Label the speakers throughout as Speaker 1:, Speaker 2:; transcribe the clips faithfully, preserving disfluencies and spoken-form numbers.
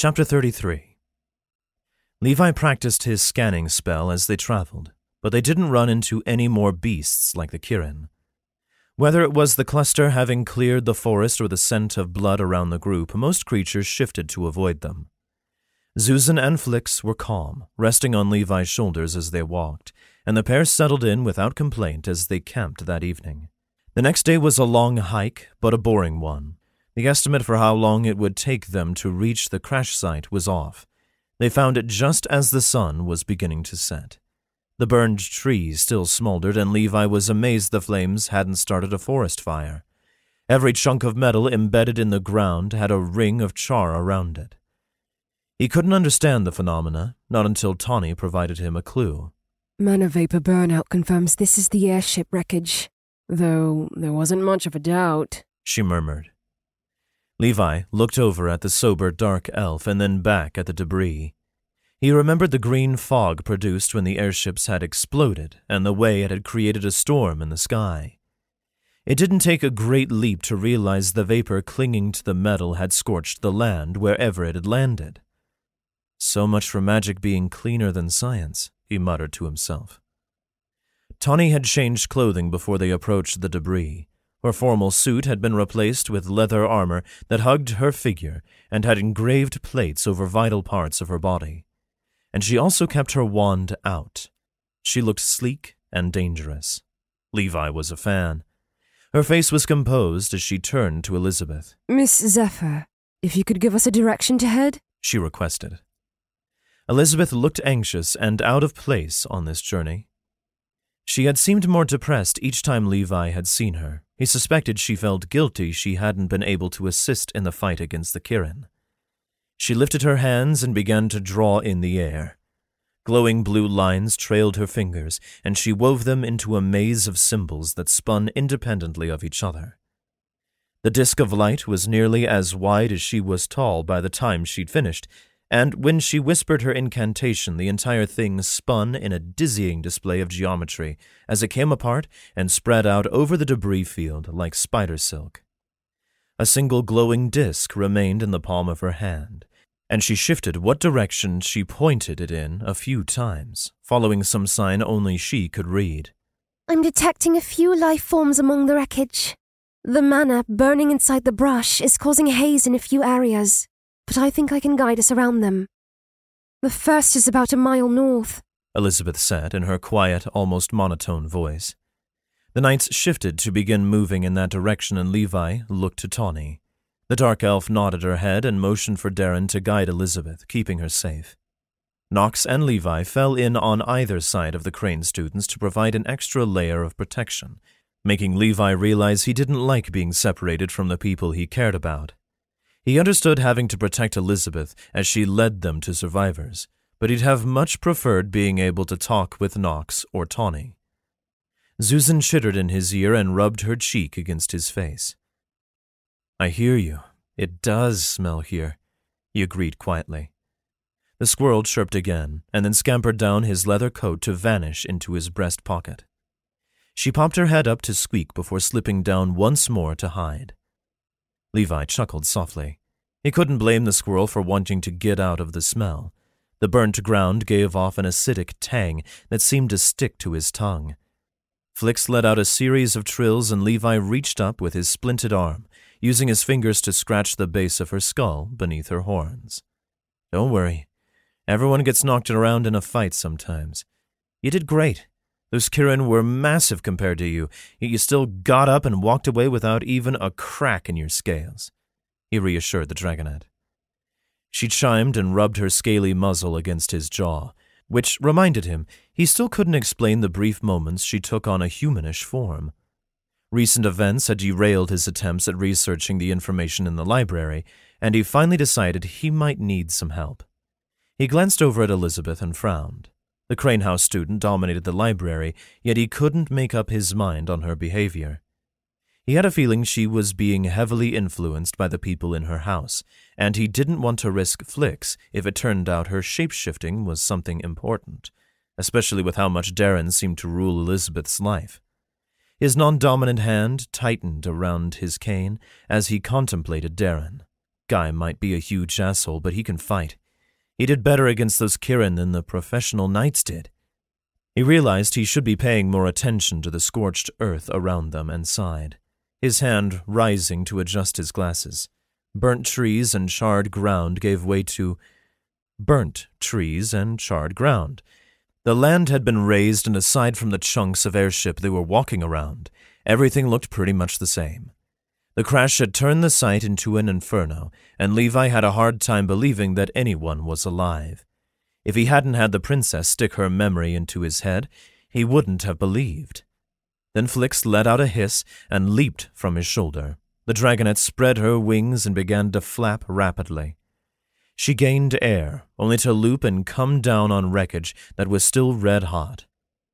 Speaker 1: Chapter thirty-three. Levi practiced his scanning spell as they traveled, but they didn't run into any more beasts like the Kirin. Whether it was the cluster having cleared the forest or the scent of blood around the group, most creatures shifted to avoid them. Zuzan and Flix were calm, resting on Levi's shoulders as they walked, and the pair settled in without complaint as they camped that evening. The next day was a long hike, but a boring one. The estimate for how long it would take them to reach the crash site was off. They found it just as the sun was beginning to set. The burned trees still smoldered, and Levi was amazed the flames hadn't started a forest fire. Every chunk of metal embedded in the ground had a ring of char around it. He couldn't understand the phenomena, not until Tawny provided him a clue.
Speaker 2: Mana vapor burnout confirms this is the airship wreckage, though there wasn't much of a doubt,
Speaker 1: she murmured. Levi looked over at the sober dark elf and then back at the debris. He remembered the green fog produced when the airships had exploded and the way it had created a storm in the sky. It didn't take a great leap to realize the vapor clinging to the metal had scorched the land wherever it had landed. So much for magic being cleaner than science, he muttered to himself. Tawny had changed clothing before they approached the debris. Her formal suit had been replaced with leather armor that hugged her figure and had engraved plates over vital parts of her body. And she also kept her wand out. She looked sleek and dangerous. Levi was a fan. Her face was composed as she turned to Elizabeth.
Speaker 2: Miss Zephyr, if you could give us a direction to head,
Speaker 1: she requested. Elizabeth looked anxious and out of place on this journey. She had seemed more depressed each time Levi had seen her. He suspected she felt guilty she hadn't been able to assist in the fight against the Kirin. She lifted her hands and began to draw in the air. Glowing blue lines trailed her fingers, and she wove them into a maze of symbols that spun independently of each other. The disk of light was nearly as wide as she was tall by the time she'd finished, and when she whispered her incantation, the entire thing spun in a dizzying display of geometry as it came apart and spread out over the debris field like spider silk. A single glowing disk remained in the palm of her hand, and she shifted what direction she pointed it in a few times, following some sign only she could read.
Speaker 3: I'm detecting a few life forms among the wreckage. The mana burning inside the brush is causing haze in a few areas, but I think I can guide us around them. The first is about a mile north,
Speaker 1: Elizabeth said in her quiet, almost monotone voice. The knights shifted to begin moving in that direction, and Levi looked to Tawny. The dark elf nodded her head and motioned for Darren to guide Elizabeth, keeping her safe. Nox and Levi fell in on either side of the Crane students to provide an extra layer of protection, making Levi realize he didn't like being separated from the people he cared about. He understood having to protect Elizabeth as she led them to survivors, but he'd have much preferred being able to talk with Nox or Tawny. Zuzan chittered in his ear and rubbed her cheek against his face. I hear you. It does smell here, he agreed quietly. The squirrel chirped again, and then scampered down his leather coat to vanish into his breast pocket. She popped her head up to squeak before slipping down once more to hide. Levi chuckled softly. He couldn't blame the squirrel for wanting to get out of the smell. The burnt ground gave off an acidic tang that seemed to stick to his tongue. Flix let out a series of trills, and Levi reached up with his splinted arm, using his fingers to scratch the base of her skull beneath her horns. Don't worry. Everyone gets knocked around in a fight sometimes. You did great. Those Kirin were massive compared to you, yet you still got up and walked away without even a crack in your scales, he reassured the dragonette. She chimed and rubbed her scaly muzzle against his jaw, which reminded him he still couldn't explain the brief moments she took on a humanish form. Recent events had derailed his attempts at researching the information in the library, and he finally decided he might need some help. He glanced over at Elizabeth and frowned. The Crane House student dominated the library, yet he couldn't make up his mind on her behavior. He had a feeling she was being heavily influenced by the people in her house, and he didn't want to risk Flix if it turned out her shape-shifting was something important, especially with how much Darren seemed to rule Elizabeth's life. His non-dominant hand tightened around his cane as he contemplated Darren. guy might be a huge asshole, but he can fight. He did better against those Kirin than the professional knights did. He realized he should be paying more attention to the scorched earth around them and sighed, his hand rising to adjust his glasses. Burnt trees and charred ground gave way to burnt trees and charred ground. The land had been raised, and aside from the chunks of airship they were walking around, everything looked pretty much the same. The crash had turned the site into an inferno, and Levi had a hard time believing that anyone was alive. If he hadn't had the princess stick her memory into his head, he wouldn't have believed. Then Flix let out a hiss and leaped from his shoulder. The dragonette spread her wings and began to flap rapidly. She gained air, only to loop and come down on wreckage that was still red-hot.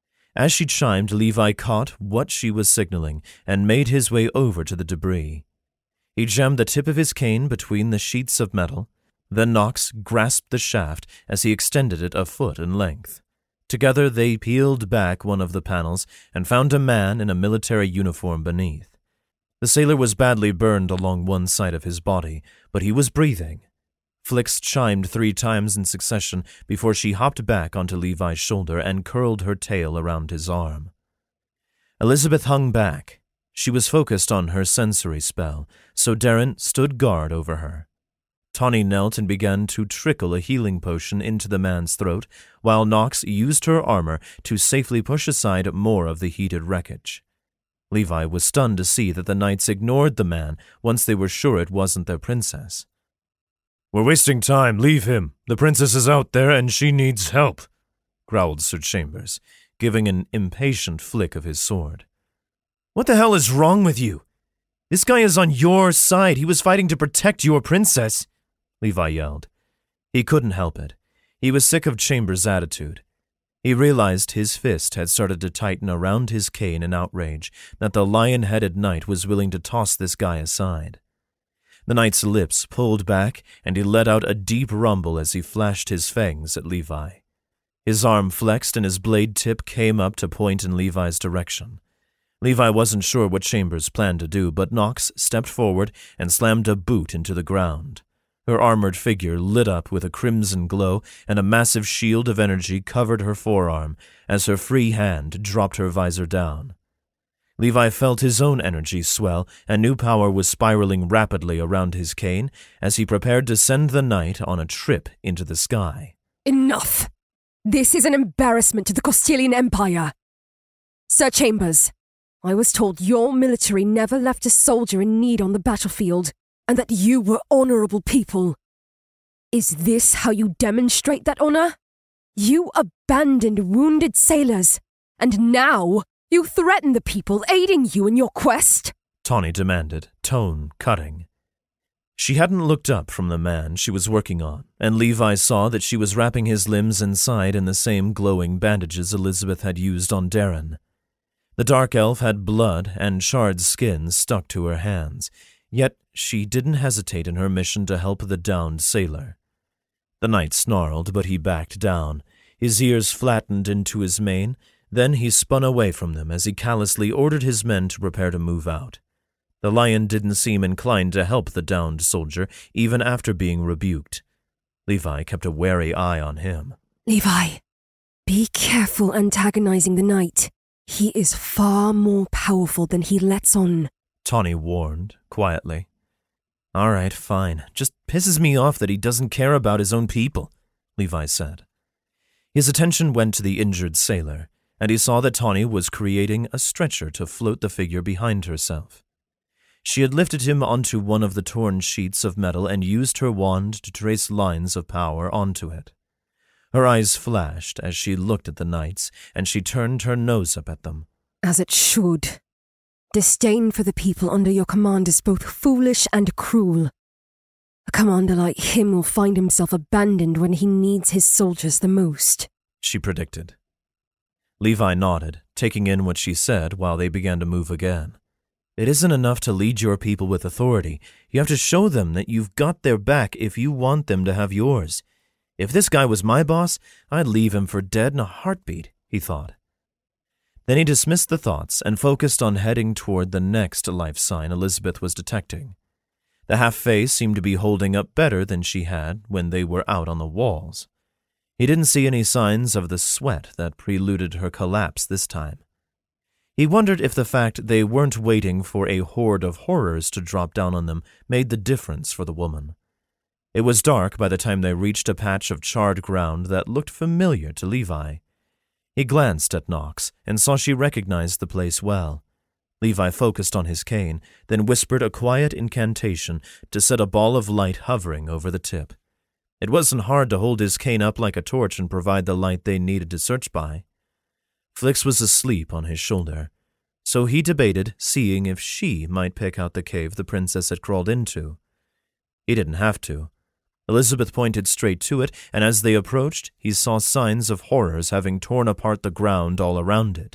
Speaker 1: As she chimed, Levi caught what she was signaling and made his way over to the debris. He jammed the tip of his cane between the sheets of metal. Then Nox grasped the shaft as he extended it a foot in length. Together they peeled back one of the panels and found a man in a military uniform beneath. The sailor was badly burned along one side of his body, but he was breathing. Flix chimed three times in succession before she hopped back onto Levi's shoulder and curled her tail around his arm. Elizabeth hung back. She was focused on her sensory spell, so Darren stood guard over her. Tawny knelt and began to trickle a healing potion into the man's throat, while Nox used her armor to safely push aside more of the heated wreckage. Levi was stunned to see that the knights ignored the man once they were sure it wasn't their princess. "We're wasting time. Leave him. The princess is out there and she needs help," growled Sir Chambers, giving an impatient flick of his sword. "What the hell is wrong with you? This guy is on your side. He was fighting to protect your princess," Levi yelled. He couldn't help it. He was sick of Chambers' attitude. He realized his fist had started to tighten around his cane in outrage that the lion-headed knight was willing to toss this guy aside. The knight's lips pulled back, and he let out a deep rumble as he flashed his fangs at Levi. His arm flexed, and his blade tip came up to point in Levi's direction. Levi wasn't sure what Chambers planned to do, but Nox stepped forward and slammed a boot into the ground. Her armored figure lit up with a crimson glow, and a massive shield of energy covered her forearm as her free hand dropped her visor down. Levi felt his own energy swell, and new power was spiraling rapidly around his cane as he prepared to send the knight on a trip into the sky.
Speaker 2: Enough! This is an embarrassment to the Costilian Empire! Sir Chambers, I was told your military never left a soldier in need on the battlefield, and that you were honorable people. Is this how you demonstrate that honor? You abandoned wounded sailors, and now you threaten the people aiding you in your quest?
Speaker 1: Tawny demanded, tone cutting. She hadn't looked up from the man she was working on, and Levi saw that she was wrapping his limbs inside in the same glowing bandages Elizabeth had used on Darren. The dark elf had blood and charred skin stuck to her hands, yet she didn't hesitate in her mission to help the downed sailor. The knight snarled, but he backed down. His ears flattened into his mane. Then he spun away from them as he callously ordered his men to prepare to move out. The lion didn't seem inclined to help the downed soldier, even after being rebuked. Levi kept a wary eye on him.
Speaker 2: Levi, be careful antagonizing the knight. He is far more powerful than he lets on,
Speaker 1: Tawny warned, quietly. All right, fine. Just pisses me off that he doesn't care about his own people, Levi said. His attention went to the injured sailor, and he saw that Tawny was creating a stretcher to float the figure behind herself. She had lifted him onto one of the torn sheets of metal and used her wand to trace lines of power onto it. Her eyes flashed as she looked at the knights, and she turned her nose up at them.
Speaker 2: As it should. Disdain for the people under your command is both foolish and cruel. A commander like him will find himself abandoned when he needs his soldiers the most, she predicted.
Speaker 1: Levi nodded, taking in what she said while they began to move again. It isn't enough to lead your people with authority. You have to show them that you've got their back if you want them to have yours. If this guy was my boss, I'd leave him for dead in a heartbeat, he thought. Then he dismissed the thoughts and focused on heading toward the next life sign Elizabeth was detecting. The half-face seemed to be holding up better than she had when they were out on the walls. He didn't see any signs of the sweat that preluded her collapse this time. He wondered if the fact they weren't waiting for a horde of horrors to drop down on them made the difference for the woman. It was dark by the time they reached a patch of charred ground that looked familiar to Levi. He glanced at Nox and saw she recognized the place well. Levi focused on his cane, then whispered a quiet incantation to set a ball of light hovering over the tip. It wasn't hard to hold his cane up like a torch and provide the light they needed to search by. Flix was asleep on his shoulder, so he debated seeing if she might pick out the cave the princess had crawled into. He didn't have to. Elizabeth pointed straight to it, and as they approached, he saw signs of horrors having torn apart the ground all around it.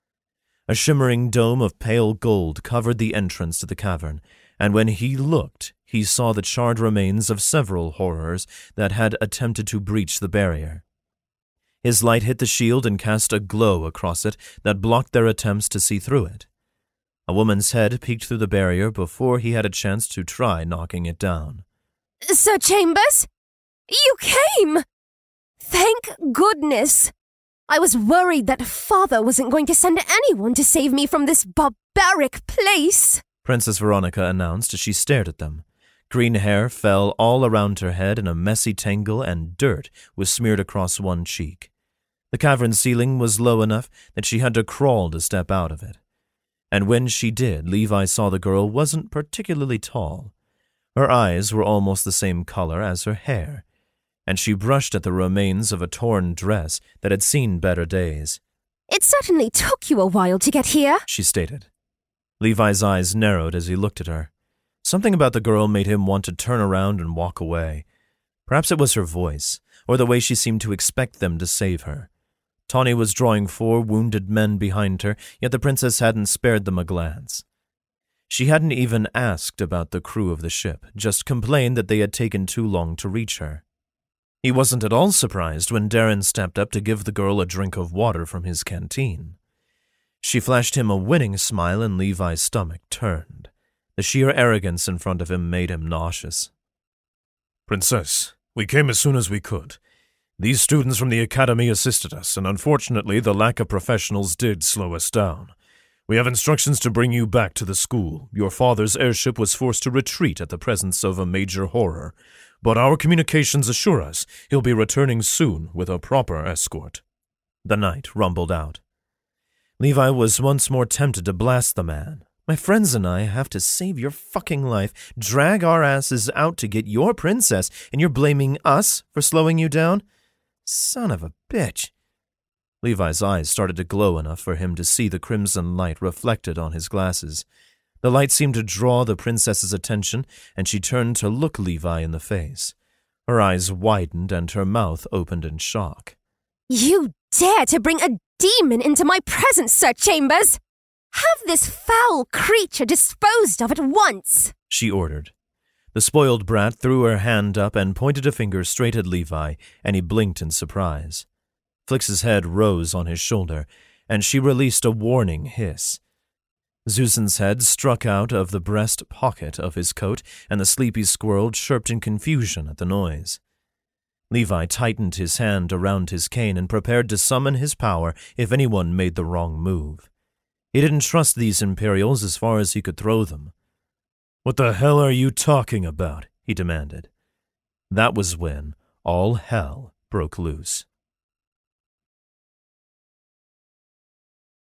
Speaker 1: A shimmering dome of pale gold covered the entrance to the cavern, and when he looked, he saw the charred remains of several horrors that had attempted to breach the barrier. His light hit the shield and cast a glow across it that blocked their attempts to see through it. A woman's head peeked through the barrier before he had a chance to try knocking it down.
Speaker 3: Sir Chambers? You came! Thank goodness! I was worried that Father wasn't going to send anyone to save me from this barbaric place,
Speaker 1: Princess Veronica announced as she stared at them. Green hair fell all around her head in a messy tangle, and dirt was smeared across one cheek. The cavern ceiling was low enough that she had to crawl to step out of it. And when she did, Levi saw the girl wasn't particularly tall. Her eyes were almost the same color as her hair, and she brushed at the remains of a torn dress that had seen better days.
Speaker 3: It certainly took you a while to get here,
Speaker 1: she stated. Levi's eyes narrowed as he looked at her. Something about the girl made him want to turn around and walk away. Perhaps it was her voice, or the way she seemed to expect them to save her. Tawny was drawing four wounded men behind her, yet the princess hadn't spared them a glance. She hadn't even asked about the crew of the ship, just complained that they had taken too long to reach her. He wasn't at all surprised when Darren stepped up to give the girl a drink of water from his canteen. She flashed him a winning smile and Levi's stomach turned. The sheer arrogance in front of him made him nauseous.
Speaker 4: Princess, we came as soon as we could. These students from the academy assisted us, and unfortunately the lack of professionals did slow us down. We have instructions to bring you back to the school. Your father's airship was forced to retreat at the presence of a major horror, but our communications assure us he'll be returning soon with a proper escort.
Speaker 1: The knight rumbled out. Levi was once more tempted to blast the man. My friends and I have to save your fucking life, drag our asses out to get your princess, and you're blaming us for slowing you down? Son of a bitch. Levi's eyes started to glow enough for him to see the crimson light reflected on his glasses. The light seemed to draw the princess's attention, and she turned to look Levi in the face. Her eyes widened and her mouth opened in shock.
Speaker 3: You dare to bring a demon into my presence, Sir Chambers! Have this foul creature disposed of at once,
Speaker 1: she ordered. The spoiled brat threw her hand up and pointed a finger straight at Levi, and he blinked in surprise. Flix's head rose on his shoulder, and she released a warning hiss. Zuzin's head struck out of the breast pocket of his coat, and the sleepy squirrel chirped in confusion at the noise. Levi tightened his hand around his cane and prepared to summon his power if anyone made the wrong move. He didn't trust these Imperials as far as he could throw them.
Speaker 4: "What the hell are you talking about?"
Speaker 1: he demanded. That was when all hell broke loose.